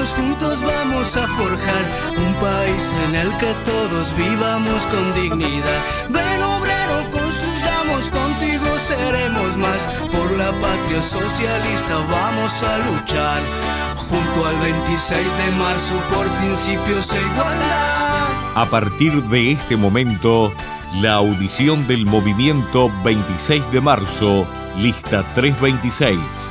unidos juntos vamos a forjar un país en el que todos vivamos con dignidad. Ven obrero, construyamos, contigo seremos más. Por la patria socialista vamos a luchar. Junto al 26 de marzo por principios e igualdad. A partir de este momento, la audición del movimiento 26 de marzo, lista 326.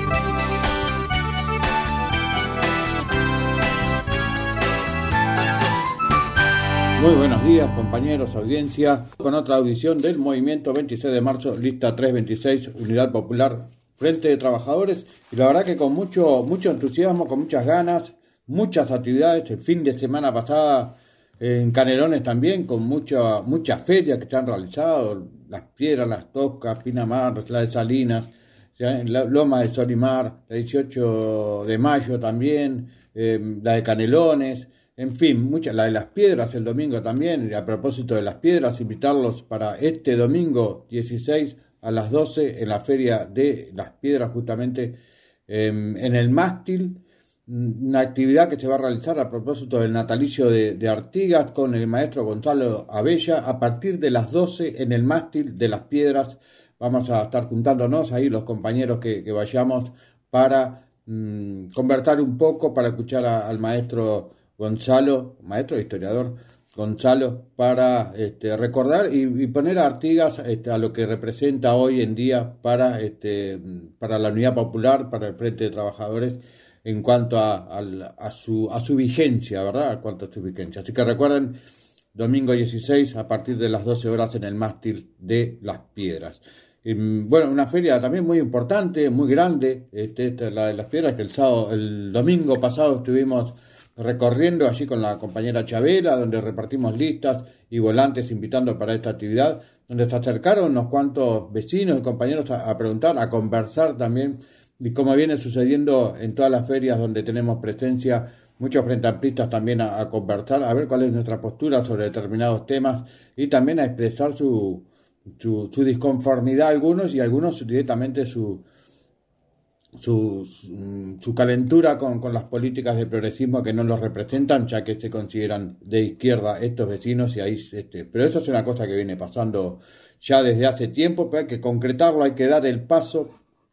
Muy buenos días, compañeros, audiencia, con otra audición del movimiento 26 de marzo, lista 326, Unidad Popular, Frente de Trabajadores, y la verdad que con mucho entusiasmo, con muchas ganas, muchas actividades. El fin de semana pasada en Canelones también, con muchas ferias que se han realizado, Las Piedras, Las Toscas, Pinamar, la de Salinas, la Loma de Solimar, la 18 de mayo también, la de Canelones. En fin, la de Las Piedras el domingo también. Y a propósito de Las Piedras, invitarlos para este domingo 16 a las 12 en la Feria de Las Piedras, justamente en el Mástil, una actividad que se va a realizar a propósito del natalicio de Artigas con el maestro Gonzalo Abella a partir de las 12 en el Mástil de Las Piedras. Vamos a estar juntándonos ahí los compañeros que vayamos para conversar un poco, para escuchar al maestro Gonzalo, maestro historiador Gonzalo, para recordar y poner a Artigas a lo que representa hoy en día para la Unidad Popular, para el Frente de Trabajadores, en cuanto a su vigencia, ¿verdad? En cuanto a su vigencia. Así que recuerden, domingo 16 a partir de las 12 horas en el Mástil de Las Piedras. Bueno, una feria también muy importante, muy grande, la de Las Piedras, que el domingo pasado estuvimos recorriendo allí con la compañera Chabela, donde repartimos listas y volantes invitando para esta actividad, donde se acercaron unos cuantos vecinos y compañeros a preguntar, a conversar también, y como viene sucediendo en todas las ferias donde tenemos presencia, muchos frente amplistas también a conversar, a ver cuál es nuestra postura sobre determinados temas y también a expresar su disconformidad algunos, y algunos directamente su calentura con las políticas de progresismo que no los representan, ya que se consideran de izquierda estos vecinos, y ahí pero eso es una cosa que viene pasando ya desde hace tiempo, pero hay que concretarlo, hay que dar el paso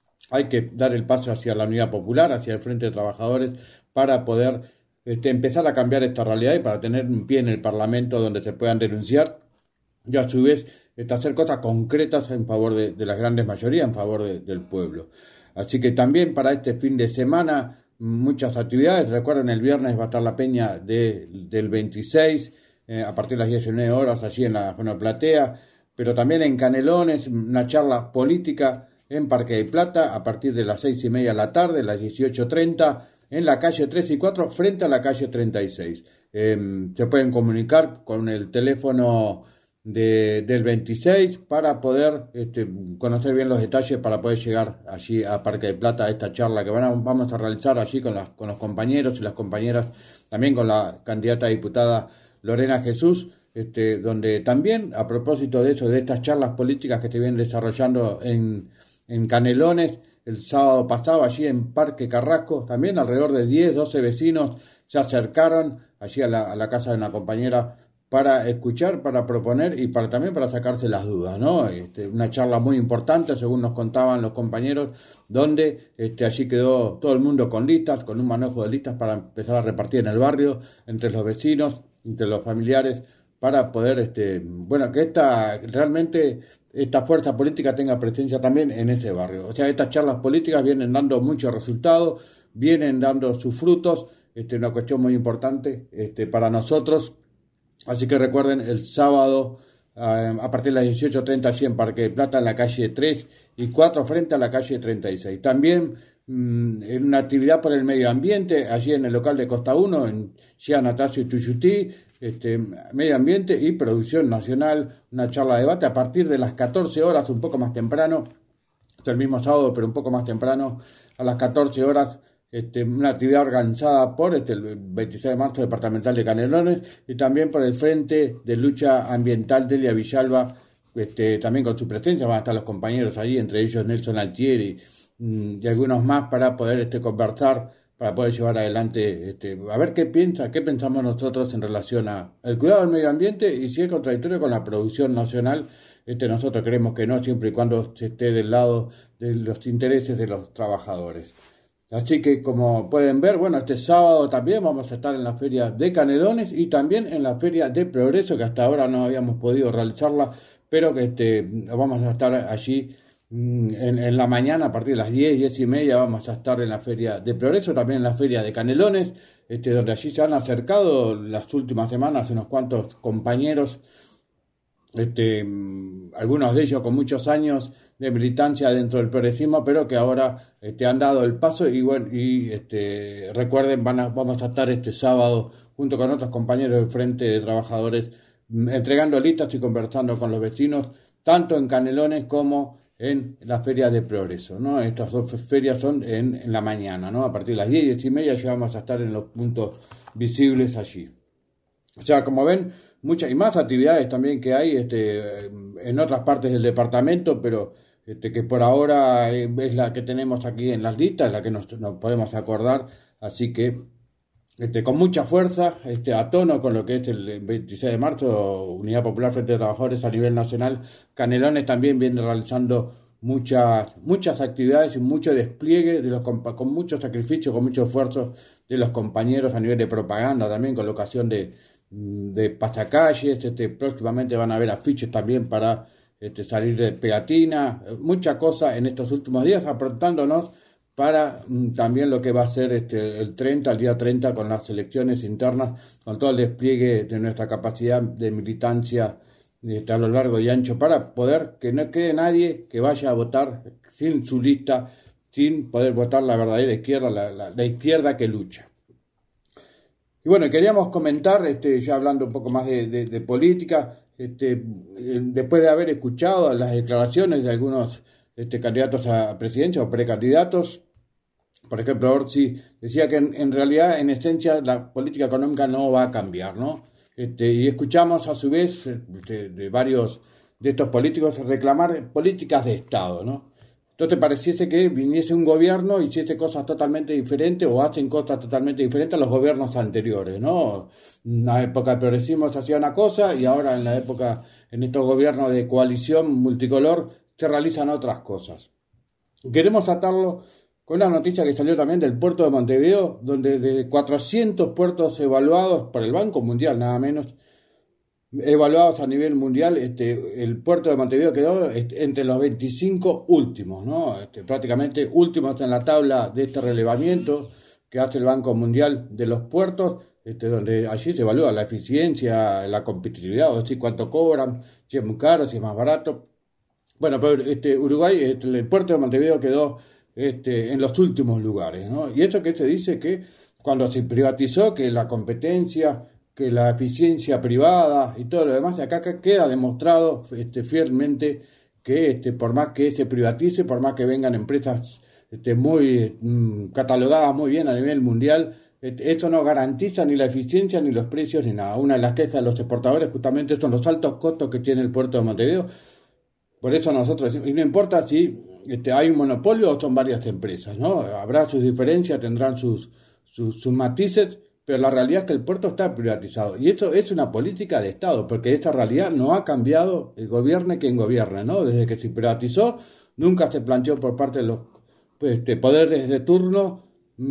hacia la Unidad Popular, hacia el Frente de Trabajadores, para poder empezar a cambiar esta realidad y para tener un pie en el Parlamento donde se puedan denunciar y a su vez hacer cosas concretas en favor de las grandes mayorías, en favor del pueblo. Así que también para este fin de semana muchas actividades. Recuerden, el viernes va a estar la peña del 26 a partir de las 19 horas allí en la zona Platea, pero también en Canelones una charla política en Parque de Plata a partir de las 6:30 de la tarde, las 18:30, en la calle 3 y 4 frente a la calle 36. Se pueden comunicar con el teléfono del 26 para poder conocer bien los detalles, para poder llegar allí a Parque de Plata a esta charla que vamos a realizar allí con los compañeros y las compañeras, también con la candidata a diputada Lorena Jesús, donde también a propósito de eso, de estas charlas políticas que se vienen desarrollando en Canelones, el sábado pasado allí en Parque Carrasco, también alrededor de 10-12 vecinos se acercaron allí a la casa de una compañera para escuchar, para proponer y también para sacarse las dudas, ¿no? Una charla muy importante, según nos contaban los compañeros, donde allí quedó todo el mundo con listas, con un manejo de listas para empezar a repartir en el barrio, entre los vecinos, entre los familiares, para poder, que realmente esta fuerza política tenga presencia también en ese barrio. O sea, estas charlas políticas vienen dando muchos resultados, vienen dando sus frutos, una cuestión muy importante para nosotros. Así que recuerden, el sábado a partir de las 18:30 allí en Parque de Plata, en la calle 3 y 4 frente a la calle 36. También en una actividad por el medio ambiente, allí en el local de Costa 1, en Gia Natasio y Tuyutí, medio ambiente y producción nacional, una charla de debate a partir de las 14 horas, un poco más temprano, el mismo sábado, pero un poco más temprano, a las 14 horas, una actividad organizada por el 26 de marzo departamental de Canelones y también por el Frente de Lucha Ambiental Delia Villalba, también con su presencia van a estar los compañeros allí, entre ellos Nelson Altieri y algunos más, para poder conversar para poder llevar adelante, a ver qué pensamos nosotros en relación al cuidado del medio ambiente y si es contradictorio con la producción nacional. Nosotros creemos que no, siempre y cuando se esté del lado de los intereses de los trabajadores. Así que, como pueden ver, bueno, este sábado también vamos a estar en la Feria de Canelones y también en la Feria de Progreso, que hasta ahora no habíamos podido realizarla, pero que vamos a estar allí en la mañana, a partir de las 10:30, vamos a estar en la Feria de Progreso, también en la Feria de Canelones, donde allí se han acercado las últimas semanas unos cuantos compañeros, algunos de ellos con muchos años de militancia dentro del progresismo, pero que ahora han dado el paso y bueno, recuerden, vamos a estar este sábado junto con otros compañeros del Frente de Trabajadores entregando listas y conversando con los vecinos, tanto en Canelones como en la Feria de Progreso, ¿no? Estas dos ferias son en la mañana, ¿no? A partir de las 10:30 ya vamos a estar en los puntos visibles allí. O sea, como ven, muchas y más actividades también que hay en otras partes del departamento, pero que por ahora es la que tenemos aquí en las listas, la que nos podemos acordar, así que con mucha fuerza, a tono con lo que es el 26 de marzo, Unidad Popular Frente de Trabajadores a nivel nacional. Canelones también viene realizando muchas actividades y mucho despliegue con mucho sacrificio, con mucho esfuerzo de los compañeros a nivel de propaganda, también colocación de pasacalles. Próximamente van a haber afiches también para salir de pegatina, mucha cosa en estos últimos días, aprontándonos para también lo que va a ser el día 30 con las elecciones internas, con todo el despliegue de nuestra capacidad de militancia a lo largo y ancho, para poder que no quede nadie que vaya a votar sin su lista, sin poder votar la verdadera izquierda, la izquierda que lucha. Y bueno, queríamos comentar, ya hablando un poco más de política, después de haber escuchado las declaraciones de algunos candidatos a presidencia o precandidatos. Por ejemplo, Orsi decía que en realidad, en esencia, la política económica no va a cambiar, ¿no? Y escuchamos a su vez de varios de estos políticos reclamar políticas de Estado, ¿no? Entonces pareciese que viniese un gobierno y hiciese cosas totalmente diferentes o hacen cosas totalmente diferentes a los gobiernos anteriores, ¿no? En la época del progresismo se hacía una cosa y ahora en estos gobiernos de coalición multicolor se realizan otras cosas. Queremos tratarlo con una noticia que salió también del puerto de Montevideo, donde de 400 puertos evaluados por el Banco Mundial, nada menos, evaluados a nivel mundial, el puerto de Montevideo quedó entre los 25 últimos, ¿no? Prácticamente últimos en la tabla de este relevamiento que hace el Banco Mundial de los puertos, donde allí se evalúa la eficiencia, la competitividad, es decir, cuánto cobran, si es muy caro, si es más barato. Bueno, pero Uruguay, el puerto de Montevideo quedó en los últimos lugares, ¿no? Y esto que se dice que cuando se privatizó, que la competencia, que la eficiencia privada y todo lo demás, acá queda demostrado fielmente que por más que se privatice, por más que vengan empresas muy catalogadas muy bien a nivel mundial, esto no garantiza ni la eficiencia, ni los precios, ni nada. Una de las quejas de los exportadores justamente son los altos costos que tiene el puerto de Montevideo. Por eso nosotros decimos, y no importa si hay un monopolio o son varias empresas, ¿no? Habrá sus diferencias, tendrán sus matices, pero la realidad es que el puerto está privatizado. Y esto es una política de Estado, porque esta realidad no ha cambiado el gobierne quien gobierne, ¿no? Desde que se privatizó, nunca se planteó por parte de los poderes de turno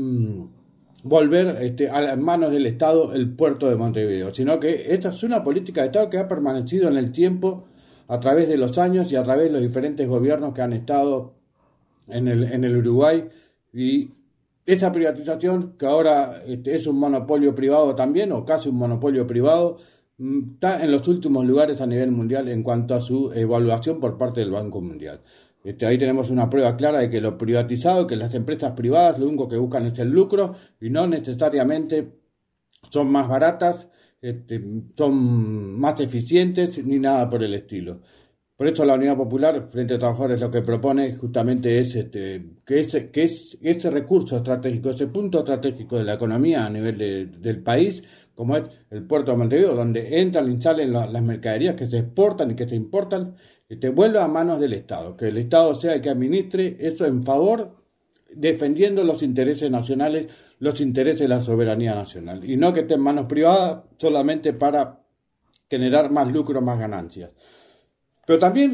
volver a las manos del Estado el puerto de Montevideo, sino que esta es una política de Estado que ha permanecido en el tiempo a través de los años y a través de los diferentes gobiernos que han estado en el Uruguay, y esa privatización, que ahora es un monopolio privado también, o casi un monopolio privado, está en los últimos lugares a nivel mundial en cuanto a su evaluación por parte del Banco Mundial. Ahí tenemos una prueba clara de que lo privatizado, que las empresas privadas lo único que buscan es el lucro y no necesariamente son más baratas, son más eficientes ni nada por el estilo. Por eso la Unidad Popular Frente de Trabajadores lo que propone justamente es que ese recurso estratégico, ese punto estratégico de la economía a nivel del país, como es el puerto de Montevideo, donde entran y salen las mercaderías que se exportan y que se importan, vuelva a manos del Estado, que el Estado sea el que administre eso en favor defendiendo los intereses nacionales, los intereses de la soberanía nacional, y no que esté en manos privadas solamente para generar más lucro, más ganancias. Pero también,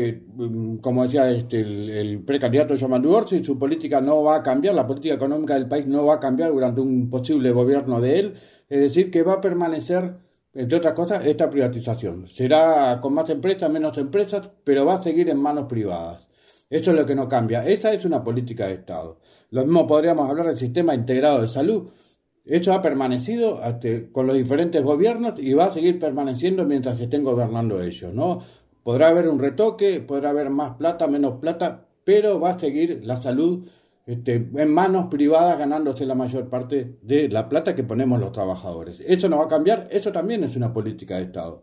como decía el precandidato Yamandu Orsi, su política no va a cambiar, la política económica del país no va a cambiar durante un posible gobierno de él, es decir, que va a permanecer, entre otras cosas, esta privatización. Será con más empresas, menos empresas, pero va a seguir en manos privadas. Eso es lo que no cambia. Esa es una política de Estado. Lo mismo podríamos hablar del sistema integrado de salud. Eso ha permanecido con los diferentes gobiernos y va a seguir permaneciendo mientras estén gobernando ellos, ¿no? Podrá haber un retoque, podrá haber más plata, menos plata, pero va a seguir la salud en manos privadas, ganándose la mayor parte de la plata que ponemos los trabajadores. Eso no va a cambiar, eso también es una política de Estado.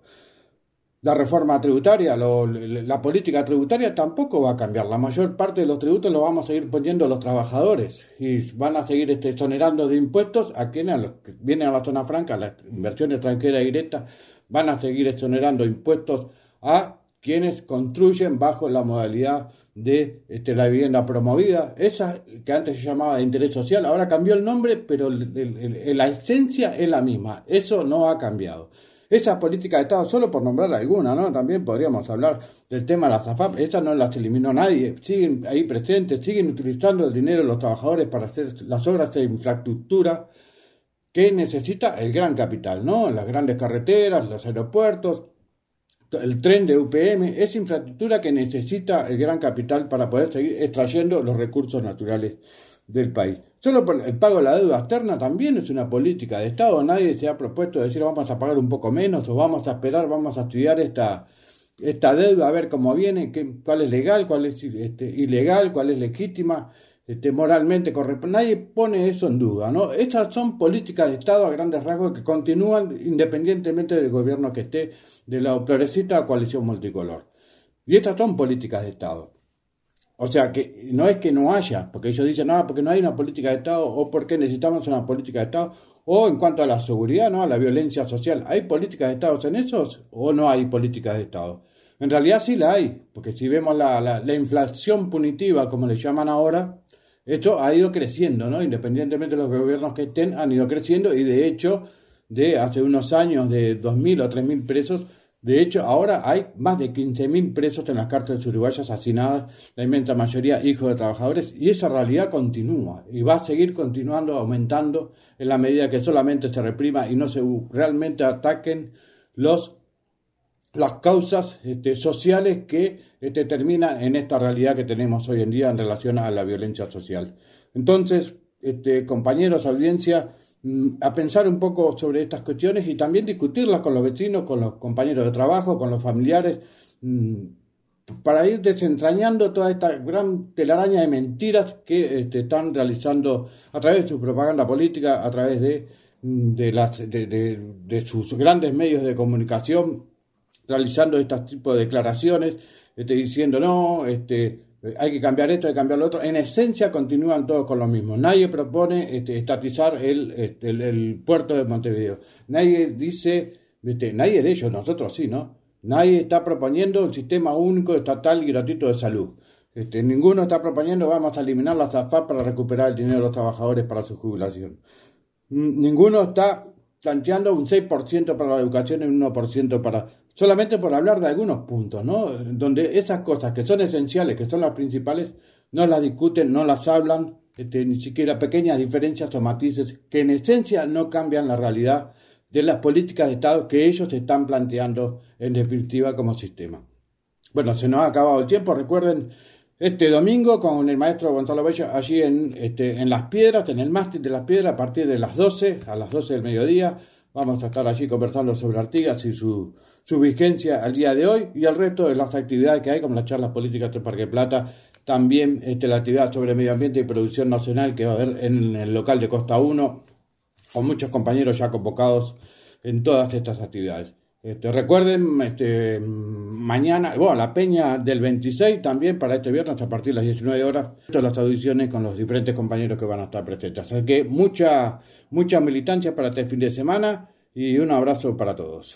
La reforma tributaria, la política tributaria tampoco va a cambiar. La mayor parte de los tributos los vamos a seguir poniendo los trabajadores y van a seguir exonerando de impuestos a quienes, a los que vienen a la zona franca, la inversión extranjera directa, van a seguir exonerando impuestos a quienes construyen bajo la modalidad de la vivienda promovida, esa que antes se llamaba de interés social, ahora cambió el nombre, pero la esencia es la misma, eso no ha cambiado. Esa política de Estado, solo por nombrar alguna, ¿no? También podríamos hablar del tema de las AFAP, esa no las eliminó nadie, siguen ahí presentes, siguen utilizando el dinero de los trabajadores para hacer las obras de infraestructura que necesita el gran capital, ¿no? Las grandes carreteras, los aeropuertos, el tren de UPM, es infraestructura que necesita el gran capital para poder seguir extrayendo los recursos naturales del país. Solo por el pago de la deuda externa también es una política de Estado. Nadie se ha propuesto decir vamos a pagar un poco menos o vamos a esperar, vamos a estudiar esta deuda a ver cómo viene, cuál es legal, cuál es ilegal, cuál es legítima, moralmente correcta. Nadie pone eso en duda, ¿no? Estas son políticas de Estado a grandes rasgos que continúan independientemente del gobierno que esté, de la progresista coalición multicolor. Y estas son políticas de Estado. O sea, que no es que no haya, porque ellos dicen, no, porque no hay una política de Estado, o porque necesitamos una política de Estado, o en cuanto a la seguridad, ¿no? A la violencia social. ¿Hay políticas de Estado en esos o no hay políticas de Estado? En realidad sí la hay, porque si vemos la inflación punitiva, como le llaman ahora, esto ha ido creciendo, ¿no? Independientemente de los gobiernos que estén, han ido creciendo y de hecho, de hace unos años de 2.000 o 3.000 presos, de hecho ahora hay más de 15.000 presos en las cárceles uruguayas hacinadas, la inmensa mayoría hijos de trabajadores, y esa realidad continúa y va a seguir continuando, aumentando en la medida que solamente se reprima y no se realmente ataquen las causas sociales que terminan en esta realidad que tenemos hoy en día en relación a la violencia social. Entonces, compañeros, audiencia, a pensar un poco sobre estas cuestiones y también discutirlas con los vecinos, con los compañeros de trabajo, con los familiares, para ir desentrañando toda esta gran telaraña de mentiras que están realizando a través de su propaganda política, a través de sus grandes medios de comunicación, realizando este tipo de declaraciones, diciendo no, hay que cambiar esto, hay que cambiar lo otro. En esencia continúan todos con lo mismo. Nadie propone estatizar el puerto de Montevideo. Nadie dice, nadie de ellos, nosotros sí, ¿no? Nadie está proponiendo un sistema único, estatal y gratuito de salud. Ninguno está proponiendo vamos a eliminar las AFAP para recuperar el dinero de los trabajadores para su jubilación. Ninguno está planteando un 6% para la educación y un 1% para... Solamente por hablar de algunos puntos, ¿no? Donde esas cosas que son esenciales, que son las principales, no las discuten, no las hablan, ni siquiera pequeñas diferencias o matices que en esencia no cambian la realidad de las políticas de Estado que ellos están planteando en definitiva como sistema. Bueno, se nos ha acabado el tiempo. Recuerden, este domingo con el maestro Gonzalo Bello allí en Las Piedras, en el Mástil de Las Piedras, a partir de las 12, a las 12 del mediodía. Vamos a estar allí conversando sobre Artigas y su vigencia al día de hoy y el resto de las actividades que hay, como las charlas políticas de Parque Plata, también la actividad sobre medio ambiente y producción nacional que va a haber en el local de Costa 1, con muchos compañeros ya convocados en todas estas actividades. Recuerden, mañana, la peña del 26 también para este viernes a partir de las 19 horas, las audiciones con los diferentes compañeros que van a estar presentes. Así que mucha militancia para este fin de semana y un abrazo para todos.